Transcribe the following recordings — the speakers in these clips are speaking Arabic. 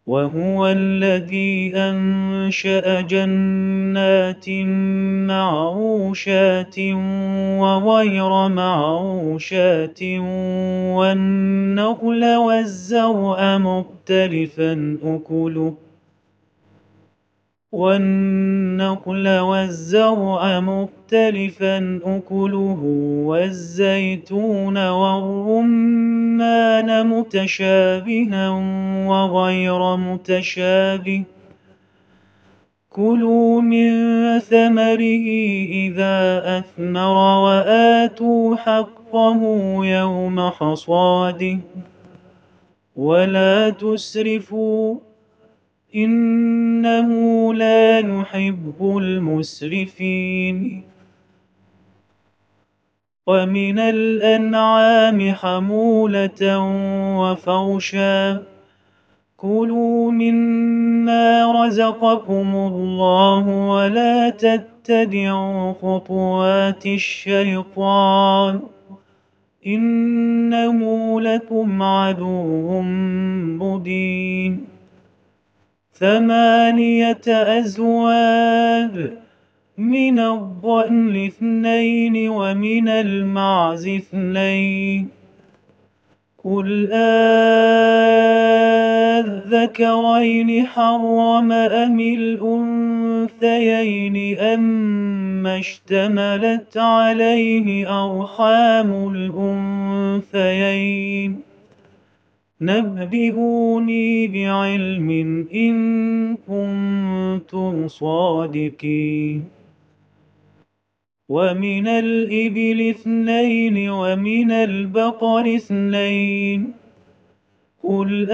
وهو الذي أنشأ جنات معروشات وغير معروشات والنخل والزرع مختلفا أكله والزيتون والرمان متشابها وغير متشابه كلوا من ثمره إذا أثمر وآتوا حقه يوم حصاده ولا تسرفوا إنه لا يحب المسرفين. ومن الأنعام حمولة وفرشا كلوا مما رزقكم الله ولا تتبعوا خطوات الشيطان إنه لكم عدو مبين. 8 أزواج من الضأن 2 ومن المعز 2 قل أذكرين حرم أم الأنثيين أما اشتملت عليه أرحام الأنثيين نبئوني بعلم إن كنتم صادقين. ومن الإبل 2 ومن البقر 2 قل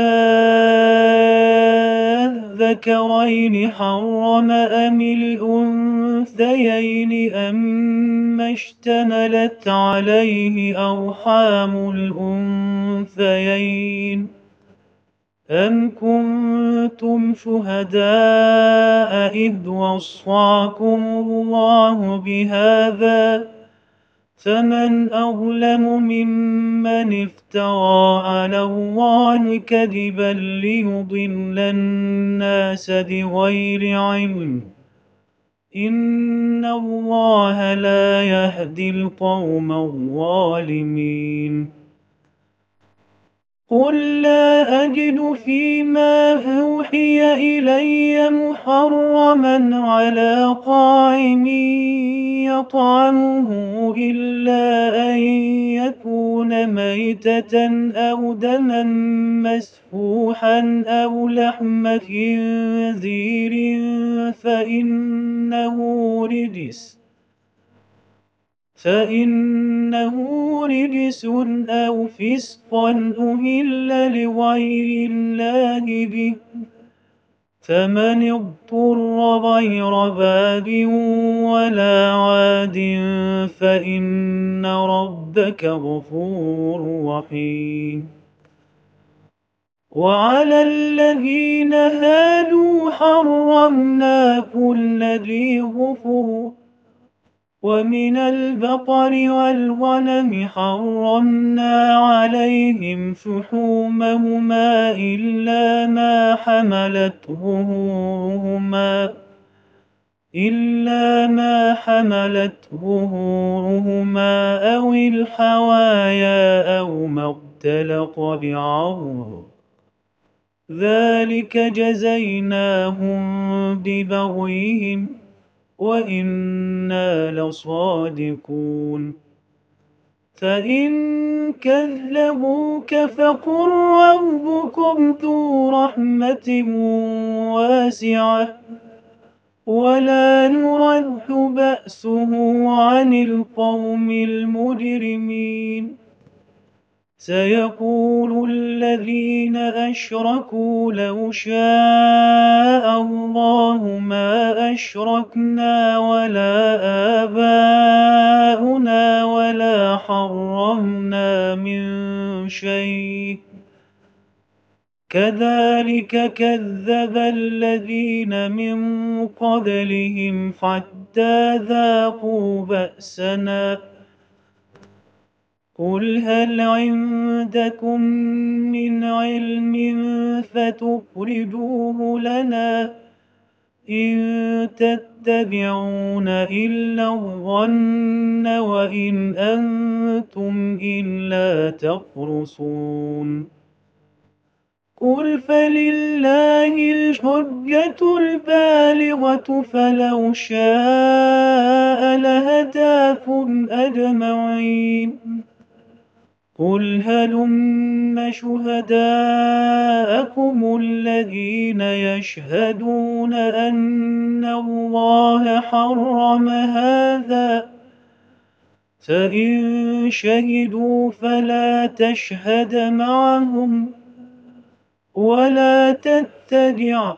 أذكرين حرم أم الأنثيين أما اشتملت عليه أرحام الأنثيين أم كنتم شهداء إذ وصاكم الله بهذا فمن أظلم ممن افترى على الله كذبا ليضل الناس بغير علم إن الله لا يهدي القوم الظالمين. قل لا أجد فيما أوحي إلي محرما على طاعم يطعمه إلا أن يكون ميتة أو دما مسفوحا أو لحم خنزير فإنه رجس أو فسقا أهل لغير الله به فمن اضطر غير باب ولا عاد فإن ربك غفور رحيم. وعلى الذين هادوا حرمنا كل ذي ظفر ومن البقر والغنم حرمنا عليهم شحومهما إلا ما حملت ظهورهما أو الحوايا أو ما اختلط بعظم ذلك جزيناهم ببغيهم وإنا لصادقون. فإن كذبوك فقل ربكم ذو رحمة واسعة ولا يرد بأسه عن القوم المجرمين. سيقول الذين أشركوا لو شاء الله ما أشركنا ولا آباؤنا ولا حرمنا من شيء كذلك كذب الذين من قبلهم حتى ذاقوا بأسنا قل هل عندكم من علم فتخرجوه لنا إن تتبعون إلا الظن وإن أنتم إلا تخرصون قل فلله الحجة البالغة فلو شاء لهداكم أجمعين قل هلم شهداءكم الذين يشهدون أن الله حرم هذا فإن شهدوا فلا تشهد معهم ولا تتبع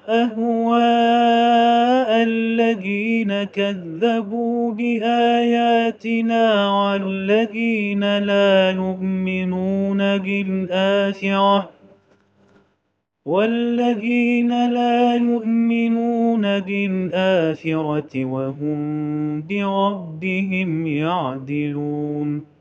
أهواء الذين كذبوا بآياتنا والذين لا يؤمنون بالآخرة وهم بربهم يعدلون